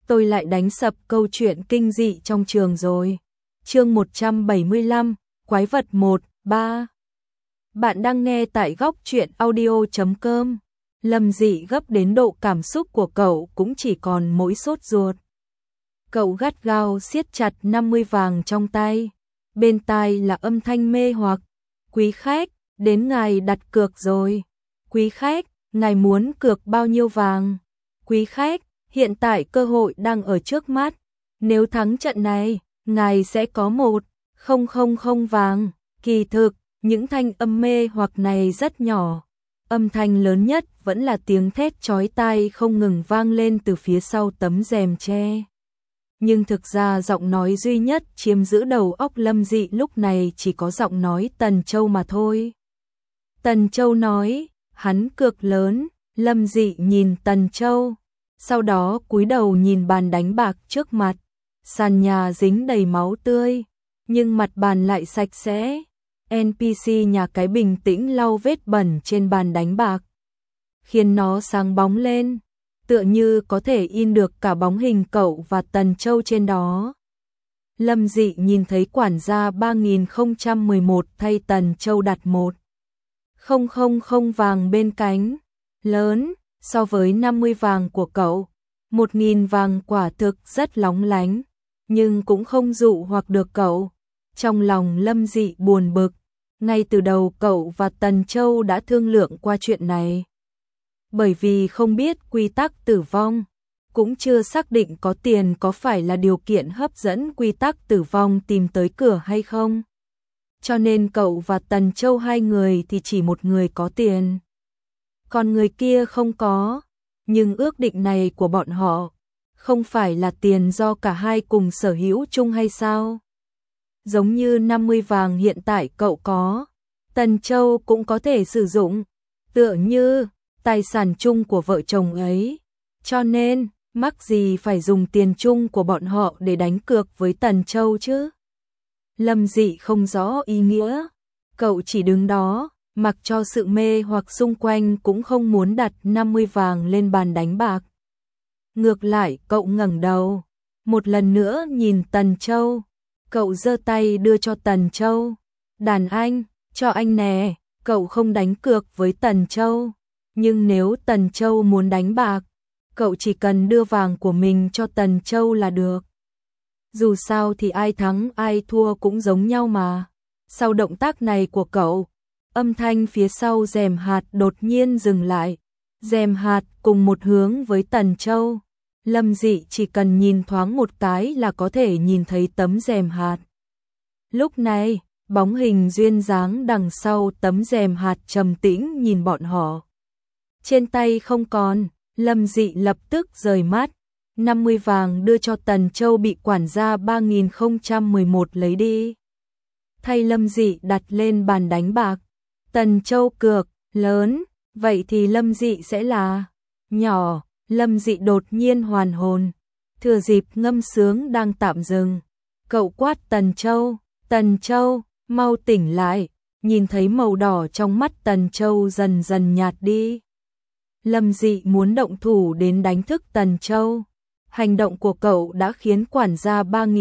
tôi lại đánh sập câu chuyện kinh dị trong trường rồi. Chương 175, Quái vật 1, 3. Bạn đang nghe tại góc truyện audio.com. Lâm Dị gấp đến độ cảm xúc của cậu cũng chỉ còn mỗi sốt ruột. Cậu gắt gao siết chặt 50 vàng trong tay. Bên tai là âm thanh mê hoặc. Quý khách, đến ngài đặt cược rồi. Quý khách, ngài muốn cược bao nhiêu vàng? Quý khách, hiện tại cơ hội đang ở trước mắt. Nếu thắng trận này, ngài sẽ có 1,000 vàng. Kỳ thực, những thanh âm mê hoặc này rất nhỏ. Âm thanh lớn nhất vẫn là tiếng thét chói tai không ngừng vang lên từ phía sau tấm rèm tre. Nhưng thực ra giọng nói duy nhất chiếm giữ đầu óc Lâm Dị lúc này chỉ có giọng nói Tần Châu mà thôi. Tần Châu nói, hắn cược lớn. Lâm Dị nhìn Tần Châu, sau đó cúi đầu nhìn bàn đánh bạc trước mặt. Sàn nhà dính đầy máu tươi, nhưng mặt bàn lại sạch sẽ. NPC nhà cái bình tĩnh lau vết bẩn trên bàn đánh bạc, khiến nó sáng bóng lên, tựa như có thể in được cả bóng hình cậu và Tần Châu trên đó. Lâm Dị nhìn thấy quản gia 3011 thay Tần Châu đặt 1,000 vàng bên cánh, lớn so với 50 vàng của cậu. 1.000 vàng quả thực rất lóng lánh, nhưng cũng không dụ hoặc được cậu. Trong lòng Lâm Dị buồn bực, ngay từ đầu cậu và Tần Châu đã thương lượng qua chuyện này. Bởi vì không biết quy tắc tử vong, cũng chưa xác định có tiền có phải là điều kiện hấp dẫn quy tắc tử vong tìm tới cửa hay không. Cho nên cậu và Tần Châu hai người thì chỉ một người có tiền, còn người kia không có. Nhưng ước định này của bọn họ không phải là tiền do cả hai cùng sở hữu chung hay sao? Giống như 50 vàng hiện tại cậu có, Tần Châu cũng có thể sử dụng, tựa như tài sản chung của vợ chồng ấy. Cho nên, mắc gì phải dùng tiền chung của bọn họ để đánh cược với Tần Châu chứ? Lâm Dị không rõ ý nghĩa, cậu chỉ đứng đó, mặc cho sự mê hoặc xung quanh cũng không muốn đặt 50 vàng lên bàn đánh bạc. Ngược lại cậu ngẩng đầu, một lần nữa nhìn Tần Châu. Cậu giơ tay đưa cho Tần Châu. Đàn anh, cho anh nè. Cậu không đánh cược với Tần Châu, nhưng nếu Tần Châu muốn đánh bạc, cậu chỉ cần đưa vàng của mình cho Tần Châu là được. Dù sao thì ai thắng ai thua cũng giống nhau mà. Sau động tác này của cậu, âm thanh phía sau rèm hạt đột nhiên dừng lại. Rèm hạt cùng một hướng với Tần Châu. Lâm Dị chỉ cần nhìn thoáng một cái là có thể nhìn thấy tấm rèm hạt. Lúc này, bóng hình duyên dáng đằng sau tấm rèm hạt trầm tĩnh nhìn bọn họ. Trên tay không còn, Lâm Dị lập tức rời mắt. 50 vàng đưa cho Tần Châu bị quản gia 3011 lấy đi. Thay Lâm Dị đặt lên bàn đánh bạc. Tần Châu cược, lớn, vậy thì Lâm Dị sẽ là nhỏ. Lâm Dị đột nhiên hoàn hồn, thừa dịp ngâm sướng đang tạm dừng, cậu quát Tần Châu, mau tỉnh lại. Nhìn thấy màu đỏ trong mắt Tần Châu dần dần nhạt đi. Lâm Dị muốn động thủ đến đánh thức Tần Châu. Hành động của cậu đã khiến quản gia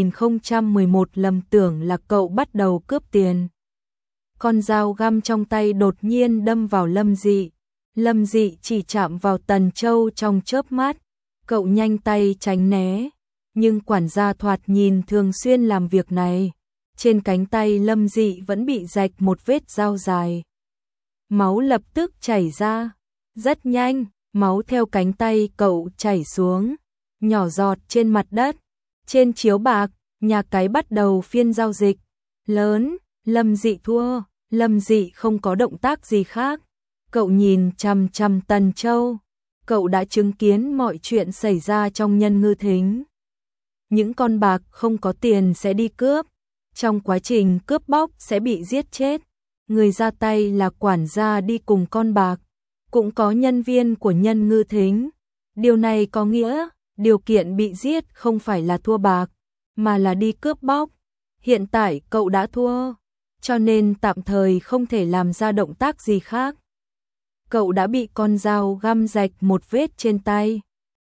3011 lầm tưởng là cậu bắt đầu cướp tiền. Con dao găm trong tay đột nhiên đâm vào Lâm Dị. Lâm Dị chỉ chạm vào Tần Châu trong chớp mắt, cậu nhanh tay tránh né, nhưng quản gia thoạt nhìn thường xuyên làm việc này. Trên cánh tay Lâm Dị vẫn bị rạch một vết dao dài. Máu lập tức chảy ra, rất nhanh, máu theo cánh tay cậu chảy xuống, nhỏ giọt trên mặt đất. Trên chiếu bạc, nhà cái bắt đầu phiên giao dịch. Lớn, Lâm Dị thua. Lâm Dị không có động tác gì khác. Cậu nhìn chằm chằm Tần Châu. Cậu đã chứng kiến mọi chuyện xảy ra trong Nhân Ngư Thính. Những con bạc không có tiền sẽ đi cướp. Trong quá trình cướp bóc sẽ bị giết chết. Người ra tay là quản gia đi cùng con bạc. Cũng có nhân viên của Nhân Ngư Thính. Điều này có nghĩa, điều kiện bị giết không phải là thua bạc, mà là đi cướp bóc. Hiện tại cậu đã thua, cho nên tạm thời không thể làm ra động tác gì khác. Cậu đã bị con dao găm rạch một vết trên tay.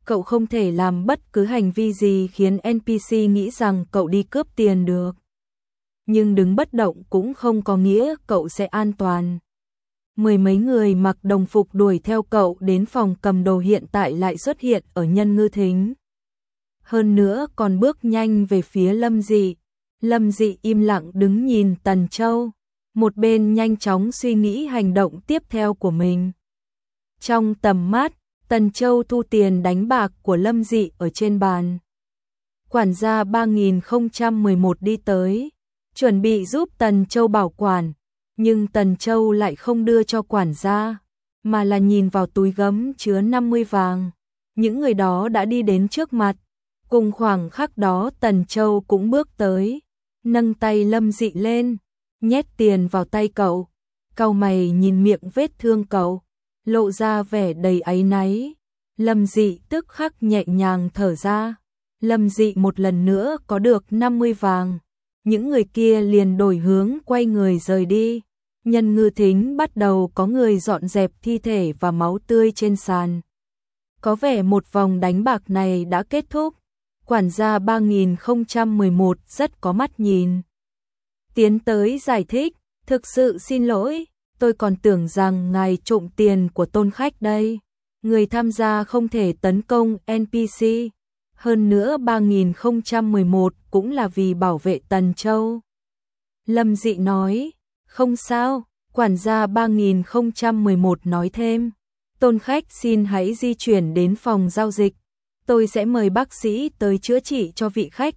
cậu không thể làm bất cứ hành vi gì khiến NPC nghĩ rằng cậu đi cướp tiền được. Nhưng đứng bất động cũng không có nghĩa cậu sẽ an toàn. Mười mấy người mặc đồng phục đuổi theo cậu đến phòng cầm đồ hiện tại lại xuất hiện ở Nhân Ngư Thính. Hơn nữa còn bước nhanh về phía Lâm Dị. Lâm Dị im lặng đứng nhìn Tần Châu, một bên nhanh chóng suy nghĩ hành động tiếp theo của mình. Trong tầm mắt, Tần Châu thu tiền đánh bạc của Lâm Dị ở trên bàn. Quản gia 3011 đi tới, chuẩn bị giúp Tần Châu bảo quản, nhưng Tần Châu lại không đưa cho quản gia, mà là nhìn vào túi gấm chứa 50 vàng. Những người đó đã đi đến trước mặt, cùng khoảng khắc đó Tần Châu cũng bước tới, nâng tay Lâm Dị lên, nhét tiền vào tay cậu, cau mày nhìn miệng vết thương cậu, lộ ra vẻ đầy áy náy. Lâm Dị tức khắc nhẹ nhàng thở ra. Lâm Dị một lần nữa có được 50 vàng. Những người kia liền đổi hướng quay người rời đi. Nhân Ngư Thính bắt đầu có người dọn dẹp thi thể và máu tươi trên sàn. Có vẻ một vòng đánh bạc này đã kết thúc. Quản gia 3011 rất có mắt nhìn. Tiến tới giải thích, thực sự xin lỗi, tôi còn tưởng rằng ngài trộm tiền của tôn khách đây. Người tham gia không thể tấn công NPC. Hơn nữa 3011 cũng là vì bảo vệ Tần Châu. Lâm Dị nói, không sao, quản gia 3011 nói thêm. Tôn khách xin hãy di chuyển đến phòng giao dịch. Tôi sẽ mời bác sĩ tới chữa trị cho vị khách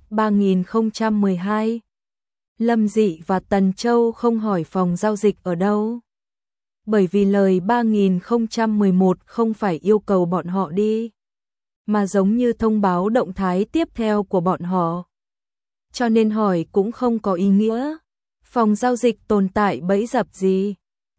3012. Lâm Dị và Tần Châu không hỏi phòng giao dịch ở đâu. Bởi vì lời 3011 không phải yêu cầu bọn họ đi, mà giống như thông báo động thái tiếp theo của bọn họ. Cho nên hỏi cũng không có ý nghĩa. Phòng giao dịch tồn tại bẫy dập gì,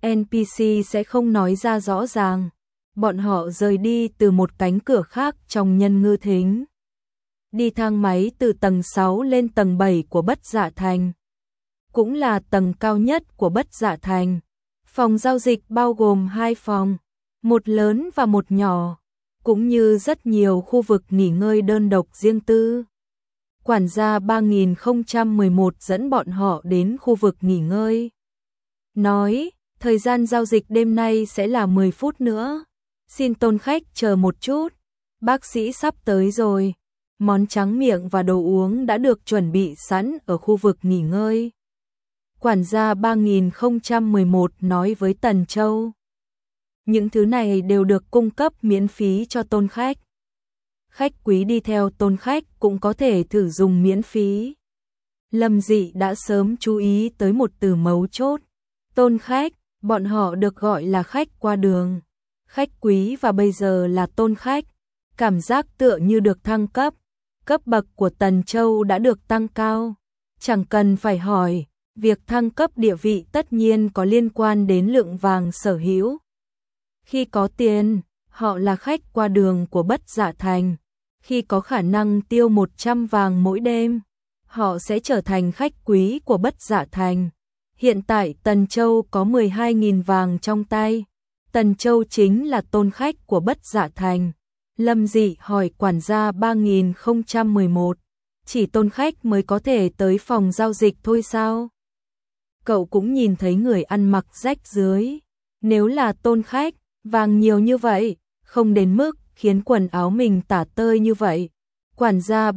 NPC sẽ không nói ra rõ ràng. Bọn họ rời đi từ một cánh cửa khác trong Nhân Ngư Thính. Đi thang máy từ tầng 6 lên tầng 7 của Bất Dạ Thành. Cũng là tầng cao nhất của Bất Dạ Thành. Phòng giao dịch bao gồm 2 phòng, một lớn và một nhỏ, cũng như rất nhiều khu vực nghỉ ngơi đơn độc riêng tư. Quản gia 3011 dẫn bọn họ đến khu vực nghỉ ngơi. Nói, thời gian giao dịch đêm nay sẽ là 10 phút nữa. Xin tôn khách chờ một chút, bác sĩ sắp tới rồi. Món tráng miệng và đồ uống đã được chuẩn bị sẵn ở khu vực nghỉ ngơi. Quản gia 3011 nói với Tần Châu. Những thứ này đều được cung cấp miễn phí cho tôn khách. Khách quý đi theo tôn khách cũng có thể thử dùng miễn phí. Lâm Dị đã sớm chú ý tới một từ mấu chốt. Tôn khách, bọn họ được gọi là khách qua đường. Khách quý và bây giờ là tôn khách. Cảm giác tựa như được thăng cấp. Cấp bậc của Tần Châu đã được tăng cao. Chẳng cần phải hỏi, việc thăng cấp địa vị tất nhiên có liên quan đến lượng vàng sở hữu. Khi có tiền, họ là khách qua đường của Bất Dạ Thành. Khi có khả năng tiêu 100 vàng mỗi đêm, họ sẽ trở thành khách quý của Bất Dạ Thành. Hiện tại Tần Châu có 12.000 vàng trong tay. Tần Châu chính là tôn khách của Bất Dạ Thành. Lâm Dị hỏi quản gia 3011, chỉ tôn khách mới có thể tới phòng giao dịch thôi sao? Cậu cũng nhìn thấy người ăn mặc rách rưới. Nếu là tôn khách, vàng nhiều như vậy, không đến mức khiến quần áo mình tả tơi như vậy. Quản gia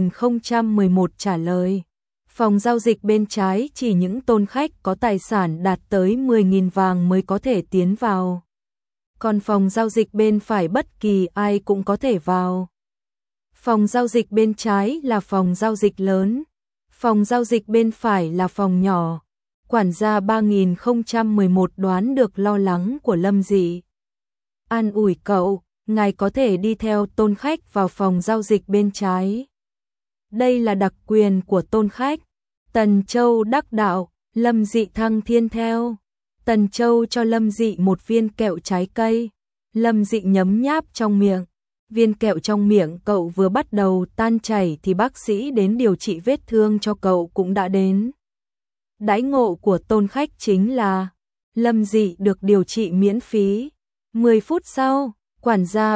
3011 trả lời. Phòng giao dịch bên trái chỉ những tôn khách có tài sản đạt tới 10.000 vàng mới có thể tiến vào. Còn phòng giao dịch bên phải bất kỳ ai cũng có thể vào. Phòng giao dịch bên trái là phòng giao dịch lớn. Phòng giao dịch bên phải là phòng nhỏ. Quản gia 3011 đoán được lo lắng của Lâm Dị. An ủi cậu, ngài có thể đi theo tôn khách vào phòng giao dịch bên trái. Đây là đặc quyền của tôn khách. Tần Châu đắc đạo, Lâm Dị thăng thiên theo. Tần Châu cho Lâm Dị một viên kẹo trái cây. Lâm Dị nhấm nháp trong miệng. Viên kẹo trong miệng cậu vừa bắt đầu tan chảy thì bác sĩ đến điều trị vết thương cho cậu cũng đã đến. Đãi ngộ của tôn khách chính là Lâm Dị được điều trị miễn phí. 10 phút sau, Quản gia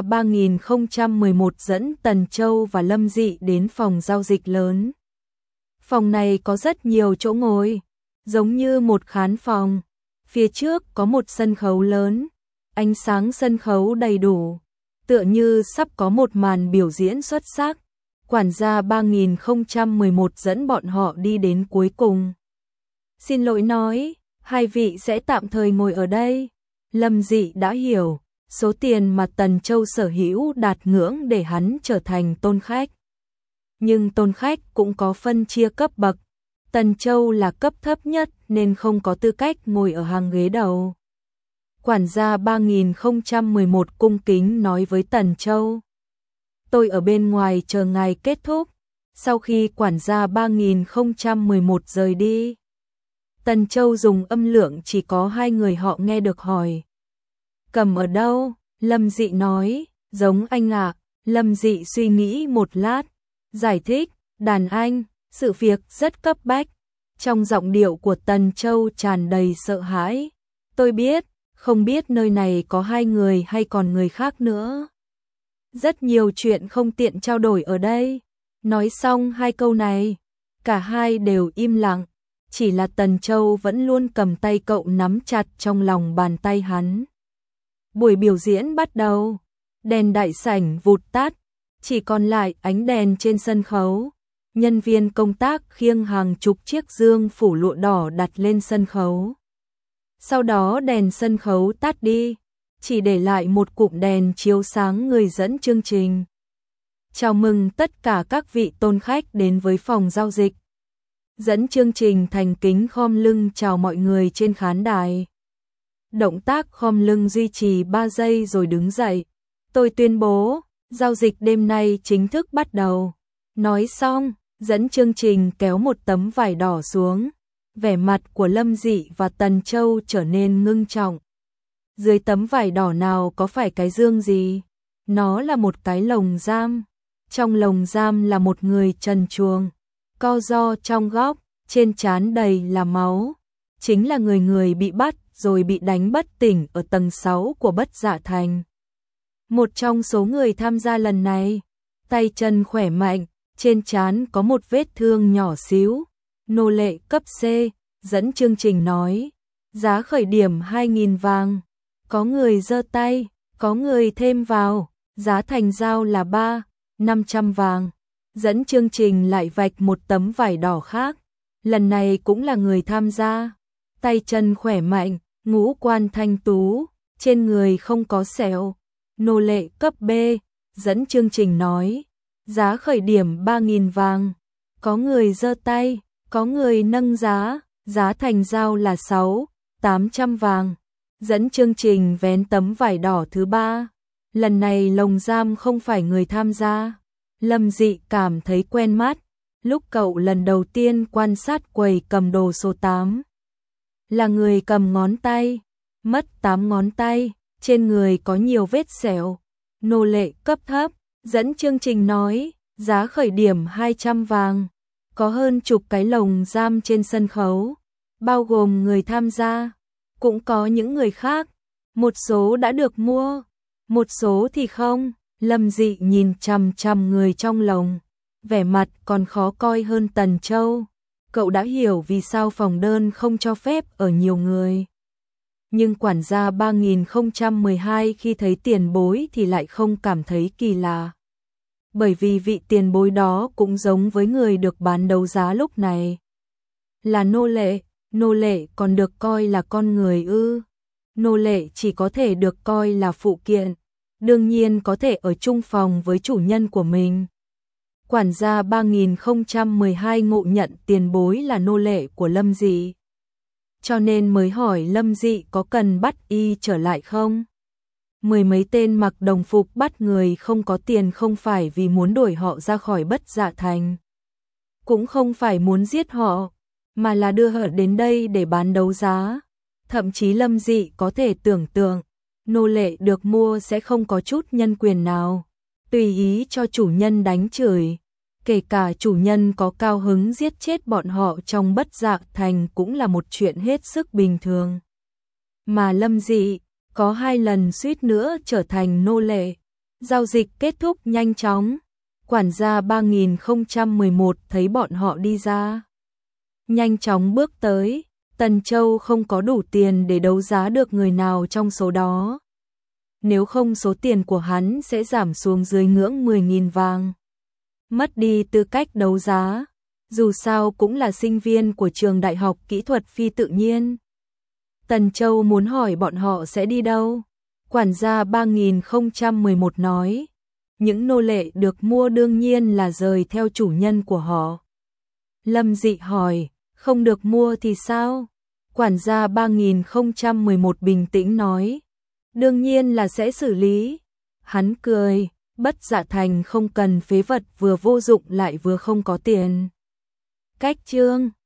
3011 dẫn Tần Châu và Lâm Dị đến phòng giao dịch lớn. Phòng này có rất nhiều chỗ ngồi, giống như một khán phòng. Phía trước có một sân khấu lớn, ánh sáng sân khấu đầy đủ, tựa như sắp có một màn biểu diễn xuất sắc. Quản gia 3011 dẫn bọn họ đi đến cuối cùng. Xin lỗi nói, hai vị sẽ tạm thời ngồi ở đây. Lâm Dị đã hiểu, số tiền mà Tần Châu sở hữu đạt ngưỡng để hắn trở thành tôn khách. Nhưng tôn khách cũng có phân chia cấp bậc. Tần Châu là cấp thấp nhất nên không có tư cách ngồi ở hàng ghế đầu. Quản gia 3011 cung kính nói với Tần Châu. Tôi ở bên ngoài chờ ngài kết thúc. Sau khi quản gia 3011 rời đi, Tần Châu dùng âm lượng chỉ có hai người họ nghe được hỏi. Cầm ở đâu? Lâm Dị nói, giống anh ạ. Lâm Dị suy nghĩ một lát, giải thích, đàn anh, sự việc rất cấp bách. Trong giọng điệu của Tần Châu tràn đầy sợ hãi. Tôi biết, không biết nơi này có hai người hay còn người khác nữa. Rất nhiều chuyện không tiện trao đổi ở đây. Nói xong hai câu này, cả hai đều im lặng. Chỉ là Tần Châu vẫn luôn cầm tay cậu nắm chặt trong lòng bàn tay hắn. Buổi biểu diễn bắt đầu, đèn đại sảnh vụt tắt, chỉ còn lại ánh đèn trên sân khấu. Nhân viên công tác khiêng hàng chục chiếc dương phủ lụa đỏ đặt lên sân khấu. Sau đó đèn sân khấu tắt đi, chỉ để lại một cụm đèn chiếu sáng người dẫn chương trình. Chào mừng tất cả các vị tôn khách đến với phòng giao dịch. Dẫn chương trình thành kính khom lưng chào mọi người trên khán đài. Động tác khom lưng duy trì 3 giây rồi đứng dậy. Tôi tuyên bố, giao dịch đêm nay chính thức bắt đầu. Nói xong, dẫn chương trình kéo một tấm vải đỏ xuống. Vẻ mặt của Lâm Dị và Tần Châu trở nên ngưng trọng. Dưới tấm vải đỏ nào có phải cái dương gì? Nó là một cái lồng giam. Trong lồng giam là một người trần truồng, co ro trong góc, trên trán đầy là máu. Chính là người bị bắt rồi bị đánh bất tỉnh ở tầng 6 của Bất Dạ Thành. Một trong số người tham gia lần này, tay chân khỏe mạnh, trên trán có một vết thương nhỏ xíu. Nô lệ cấp C, dẫn chương trình nói, giá khởi điểm 2.000 vàng. Có người giơ tay, có người thêm vào, giá thành giao là 500 vàng. Dẫn chương trình lại vạch một tấm vải đỏ khác. Lần này cũng là người tham gia. Tay chân khỏe mạnh, ngũ quan thanh tú, trên người không có sẹo. Nô lệ cấp B, dẫn chương trình nói, giá khởi điểm 3.000 vàng. Có người giơ tay, có người nâng giá, giá thành giao là 800 vàng. Dẫn chương trình vén tấm vải đỏ thứ 3. Lần này lồng giam không phải người tham gia. Lâm Dị cảm thấy quen mắt. Lúc cậu lần đầu tiên quan sát quầy cầm đồ số 8. Là người cầm ngón tay. Mất 8 ngón tay. Trên người có nhiều vết sẹo. Nô lệ cấp thấp. Dẫn chương trình nói, giá khởi điểm 200 vàng. Có hơn chục cái lồng giam trên sân khấu. Bao gồm người tham gia. Cũng có những người khác. Một số đã được mua. Một số thì không. Lâm Dị nhìn chằm chằm người trong lồng, vẻ mặt còn khó coi hơn Tần Châu. Cậu đã hiểu vì sao phòng đơn không cho phép ở nhiều người. Nhưng quản gia 3012 khi thấy tiền bối thì lại không cảm thấy kỳ lạ. Bởi vì vị tiền bối đó cũng giống với người được bán đấu giá lúc này. Là nô lệ còn được coi là con người ư? Nô lệ chỉ có thể được coi là phụ kiện. Đương nhiên có thể ở chung phòng với chủ nhân của mình. Quản gia 3012 ngộ nhận tiền bối là nô lệ của Lâm Dị. Cho nên mới hỏi Lâm Dị có cần bắt y trở lại không? Mười mấy tên mặc đồng phục bắt người không có tiền không phải vì muốn đuổi họ ra khỏi Bất Dạ Thành. Cũng không phải muốn giết họ, mà là đưa họ đến đây để bán đấu giá. Thậm chí Lâm Dị có thể tưởng tượng, nô lệ được mua sẽ không có chút nhân quyền nào, tùy ý cho chủ nhân đánh chửi, kể cả chủ nhân có cao hứng giết chết bọn họ trong Bất Dạ Thành cũng là một chuyện hết sức bình thường. Mà Lâm Dị có 2 lần suýt nữa trở thành nô lệ. Giao dịch kết thúc nhanh chóng. Quản gia 3011 thấy bọn họ đi ra, nhanh chóng bước tới. Tần Châu không có đủ tiền để đấu giá được người nào trong số đó. Nếu không số tiền của hắn sẽ giảm xuống dưới ngưỡng 10.000 vàng. Mất đi tư cách đấu giá, dù sao cũng là sinh viên của trường đại học kỹ thuật phi tự nhiên. Tần Châu muốn hỏi bọn họ sẽ đi đâu. Quản gia 3011 nói, những nô lệ được mua đương nhiên là rời theo chủ nhân của họ. Lâm Dị hỏi, không được mua thì sao? Quản gia 3011 bình tĩnh nói, đương nhiên là sẽ xử lý. Hắn cười, Bất Dạ Thành không cần phế vật vừa vô dụng lại vừa không có tiền. Cách chương